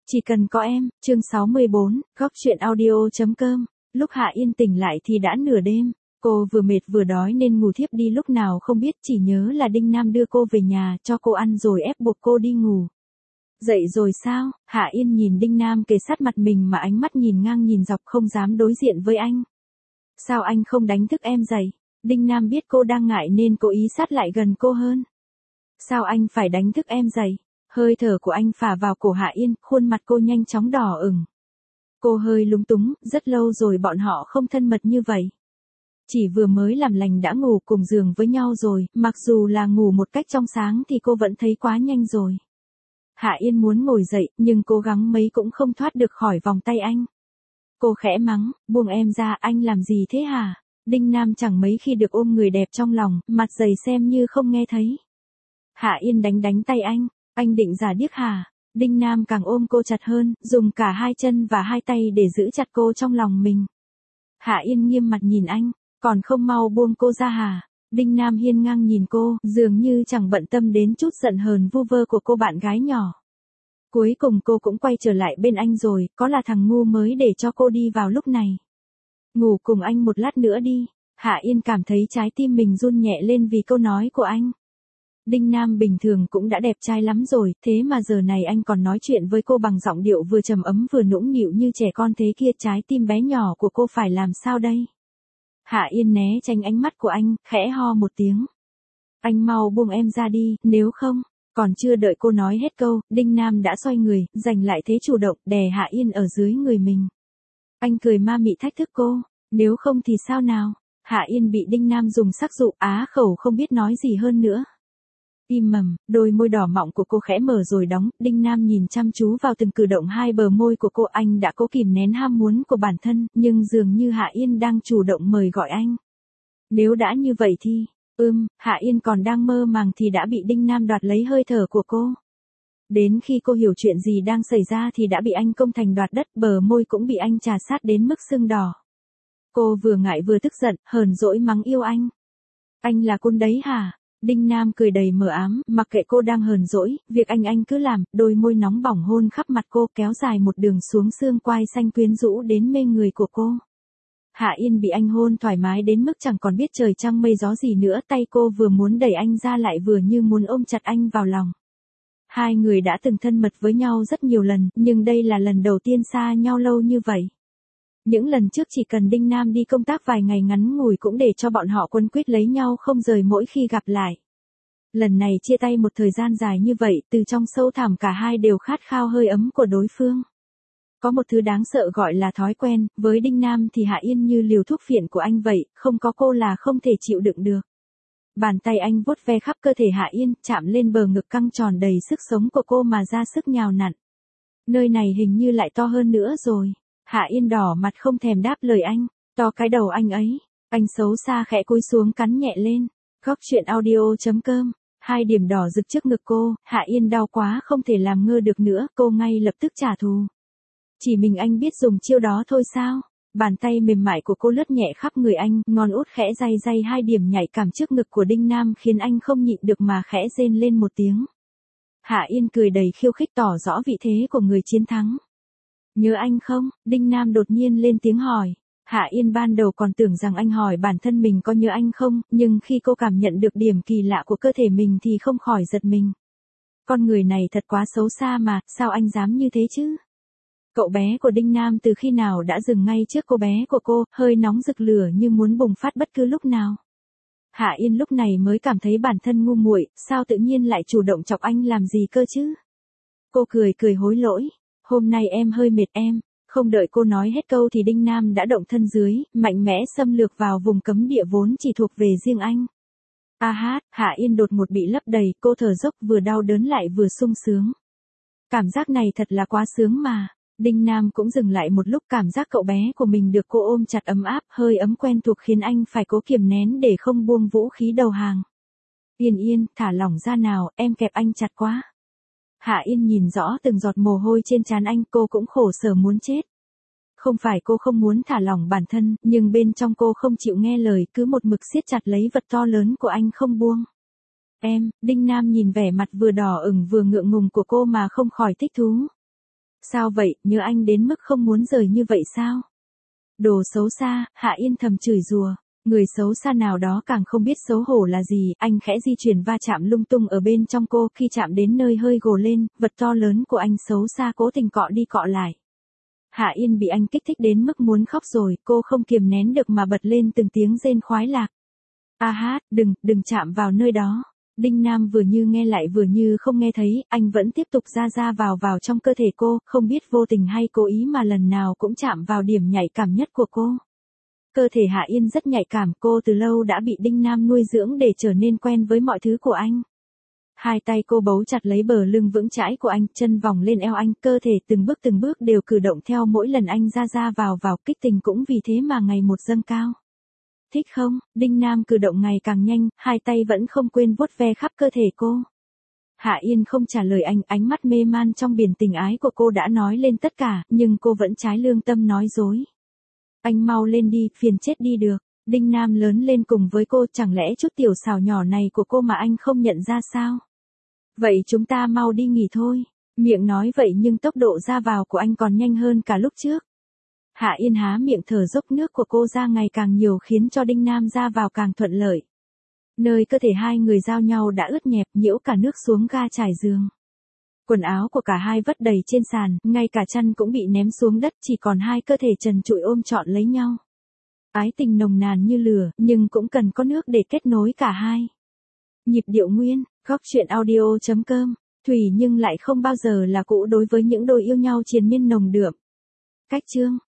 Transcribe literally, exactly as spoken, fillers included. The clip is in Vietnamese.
Chỉ cần có em, chương sáu mươi bốn, góc truyện audio.com. Lúc Hạ Yên tỉnh lại thì đã nửa đêm. Cô vừa mệt vừa đói nên ngủ thiếp đi lúc nào không biết, chỉ nhớ là Đinh Nam đưa cô về nhà, cho cô ăn rồi ép buộc cô đi ngủ. Dậy rồi sao? Hạ Yên nhìn Đinh Nam kề sát mặt mình mà ánh mắt nhìn ngang nhìn dọc không dám đối diện với anh. Sao anh không đánh thức em dậy? Đinh Nam biết cô đang ngại nên cố ý sát lại gần cô hơn. Sao anh phải đánh thức em dậy? Hơi thở của anh phả vào cổ Hạ Yên, khuôn mặt cô nhanh chóng đỏ ửng. Cô hơi lúng túng, rất lâu rồi bọn họ không thân mật như vậy. Chỉ vừa mới làm lành đã ngủ cùng giường với nhau rồi, mặc dù là ngủ một cách trong sáng thì cô vẫn thấy quá nhanh rồi. Hạ Yên muốn ngồi dậy, nhưng cố gắng mấy cũng không thoát được khỏi vòng tay anh. Cô khẽ mắng, buông em ra, anh làm gì thế hả? Đinh Nam chẳng mấy khi được ôm người đẹp trong lòng, mặt dày xem như không nghe thấy. Hạ Yên đánh đánh tay anh, anh định giả điếc hả? Đinh Nam càng ôm cô chặt hơn, dùng cả hai chân và hai tay để giữ chặt cô trong lòng mình. Hạ Yên nghiêm mặt nhìn anh, còn không mau buông cô ra hả? Đinh Nam hiên ngang nhìn cô, dường như chẳng bận tâm đến chút giận hờn vu vơ của cô bạn gái nhỏ. Cuối cùng cô cũng quay trở lại bên anh rồi, có là thằng ngu mới để cho cô đi vào lúc này. Ngủ cùng anh một lát nữa đi. Hạ Yên cảm thấy trái tim mình run nhẹ lên vì câu nói của anh. Đinh Nam bình thường cũng đã đẹp trai lắm rồi, thế mà giờ này anh còn nói chuyện với cô bằng giọng điệu vừa trầm ấm vừa nũng nịu như trẻ con thế kia, trái tim bé nhỏ của cô phải làm sao đây? Hạ Yên né tránh ánh mắt của anh, khẽ ho một tiếng. Anh mau buông em ra đi, nếu không. Còn chưa đợi cô nói hết câu, Đinh Nam đã xoay người, giành lại thế chủ động, đè Hạ Yên ở dưới người mình. Anh cười ma mị thách thức cô, nếu không thì sao nào? Hạ Yên bị Đinh Nam dùng sắc dụ, á khẩu không biết nói gì hơn nữa. Im mầm, đôi môi đỏ mọng của cô khẽ mở rồi đóng, Đinh Nam nhìn chăm chú vào từng cử động hai bờ môi của cô, anh đã cố kìm nén ham muốn của bản thân, nhưng dường như Hạ Yên đang chủ động mời gọi anh. Nếu đã như vậy thì, ưm, Hạ Yên còn đang mơ màng thì đã bị Đinh Nam đoạt lấy hơi thở của cô. Đến khi cô hiểu chuyện gì đang xảy ra thì đã bị anh công thành đoạt đất, bờ môi cũng bị anh trà sát đến mức sưng đỏ. Cô vừa ngại vừa tức giận, hờn dỗi mắng yêu anh. Anh là côn đấy hả? Đinh Nam cười đầy mờ ám, mặc kệ cô đang hờn dỗi, việc anh anh cứ làm, đôi môi nóng bỏng hôn khắp mặt cô, kéo dài một đường xuống xương quai xanh quyến rũ đến mê người của cô. Hạ Yên bị anh hôn thoải mái đến mức chẳng còn biết trời trăng mây gió gì nữa, tay cô vừa muốn đẩy anh ra lại vừa như muốn ôm chặt anh vào lòng. Hai người đã từng thân mật với nhau rất nhiều lần, nhưng đây là lần đầu tiên xa nhau lâu như vậy. Những lần trước chỉ cần Đinh Nam đi công tác vài ngày ngắn ngủi cũng để cho bọn họ quấn quýt lấy nhau không rời mỗi khi gặp lại. Lần này chia tay một thời gian dài như vậy, từ trong sâu thẳm cả hai đều khát khao hơi ấm của đối phương. Có một thứ đáng sợ gọi là thói quen, với Đinh Nam thì Hạ Yên như liều thuốc phiện của anh vậy, không có cô là không thể chịu đựng được. Bàn tay anh vuốt ve khắp cơ thể Hạ Yên, chạm lên bờ ngực căng tròn đầy sức sống của cô mà ra sức nhào nặn. Nơi này hình như lại to hơn nữa rồi. Hạ Yên đỏ mặt không thèm đáp lời anh, to cái đầu anh ấy. Anh xấu xa khẽ cúi xuống cắn nhẹ lên. Góc truyện audio.com. Hai điểm đỏ rực trước ngực cô, Hạ Yên đau quá không thể làm ngơ được nữa, cô ngay lập tức trả thù. Chỉ mình anh biết dùng chiêu đó thôi sao? Bàn tay mềm mại của cô lướt nhẹ khắp người anh, ngón út khẽ day day hai điểm nhạy cảm trước ngực của Đinh Nam khiến anh không nhịn được mà khẽ rên lên một tiếng. Hạ Yên cười đầy khiêu khích tỏ rõ vị thế của người chiến thắng. Nhớ anh không? Đinh Nam đột nhiên lên tiếng hỏi. Hạ Yên ban đầu còn tưởng rằng anh hỏi bản thân mình có nhớ anh không, nhưng khi cô cảm nhận được điểm kỳ lạ của cơ thể mình thì không khỏi giật mình. Con người này thật quá xấu xa mà, sao anh dám như thế chứ? Cậu bé của Đinh Nam từ khi nào đã dừng ngay trước cô bé của cô, hơi nóng rực lửa như muốn bùng phát bất cứ lúc nào. Hạ Yên lúc này mới cảm thấy bản thân ngu muội, sao tự nhiên lại chủ động chọc anh làm gì cơ chứ? Cô cười cười hối lỗi. Hôm nay em hơi mệt em. Không đợi cô nói hết câu thì Đinh Nam đã động thân dưới, mạnh mẽ xâm lược vào vùng cấm địa vốn chỉ thuộc về riêng anh. A hát, Hạ Yên đột ngột bị lấp đầy, cô thở dốc vừa đau đớn lại vừa sung sướng. Cảm giác này thật là quá sướng mà. Đinh Nam cũng dừng lại một lúc, cảm giác cậu bé của mình được cô ôm chặt ấm áp, hơi ấm quen thuộc khiến anh phải cố kiềm nén để không buông vũ khí đầu hàng. Yên Yên, thả lỏng ra nào, em kẹp anh chặt quá. Hạ Yên nhìn rõ từng giọt mồ hôi trên trán anh, cô cũng khổ sở muốn chết. Không phải cô không muốn thả lỏng bản thân, nhưng bên trong cô không chịu nghe lời, cứ một mực siết chặt lấy vật to lớn của anh không buông. Em, Đinh Nam nhìn vẻ mặt vừa đỏ ửng vừa ngượng ngùng của cô mà không khỏi thích thú. Sao vậy, nhớ anh đến mức không muốn rời như vậy sao? Đồ xấu xa, Hạ Yên thầm chửi rủa. Người xấu xa nào đó càng không biết xấu hổ là gì, anh khẽ di chuyển va chạm lung tung ở bên trong cô, khi chạm đến nơi hơi gồ lên, vật to lớn của anh xấu xa cố tình cọ đi cọ lại. Hạ Yên bị anh kích thích đến mức muốn khóc rồi, cô không kiềm nén được mà bật lên từng tiếng rên khoái lạc. A hát, đừng, đừng chạm vào nơi đó. Đinh Nam vừa như nghe lại vừa như không nghe thấy, anh vẫn tiếp tục ra ra vào vào trong cơ thể cô, không biết vô tình hay cố ý mà lần nào cũng chạm vào điểm nhạy cảm nhất của cô. Cơ thể Hạ Yên rất nhạy cảm, cô từ lâu đã bị Đinh Nam nuôi dưỡng để trở nên quen với mọi thứ của anh. Hai tay cô bấu chặt lấy bờ lưng vững chãi của anh, chân vòng lên eo anh, cơ thể từng bước từng bước đều cử động theo mỗi lần anh ra ra vào vào, kích tình cũng vì thế mà ngày một dâng cao. Thích không? Đinh Nam cử động ngày càng nhanh, hai tay vẫn không quên vuốt ve khắp cơ thể cô. Hạ Yên không trả lời anh, ánh mắt mê man trong biển tình ái của cô đã nói lên tất cả, nhưng cô vẫn trái lương tâm nói dối. Anh mau lên đi, phiền chết đi được. Đinh Nam lớn lên cùng với cô, chẳng lẽ chút tiểu xào nhỏ này của cô mà anh không nhận ra sao? Vậy chúng ta mau đi nghỉ thôi. Miệng nói vậy nhưng tốc độ ra vào của anh còn nhanh hơn cả lúc trước. Hạ Yên há miệng thở dốc, nước của cô ra ngày càng nhiều khiến cho Đinh Nam ra vào càng thuận lợi. Nơi cơ thể hai người giao nhau đã ướt nhẹp, nhiễu cả nước xuống ga trải giường. Quần áo của cả hai vất đầy trên sàn, ngay cả chăn cũng bị ném xuống đất, chỉ còn hai cơ thể trần trụi ôm trọn lấy nhau. Ái tình nồng nàn như lửa, nhưng cũng cần có nước để kết nối cả hai. Nhịp điệu nguyên, góc truyện audio chấm com, thủy nhưng lại không bao giờ là cũ đối với những đôi yêu nhau triền miên nồng đượm. Cách chương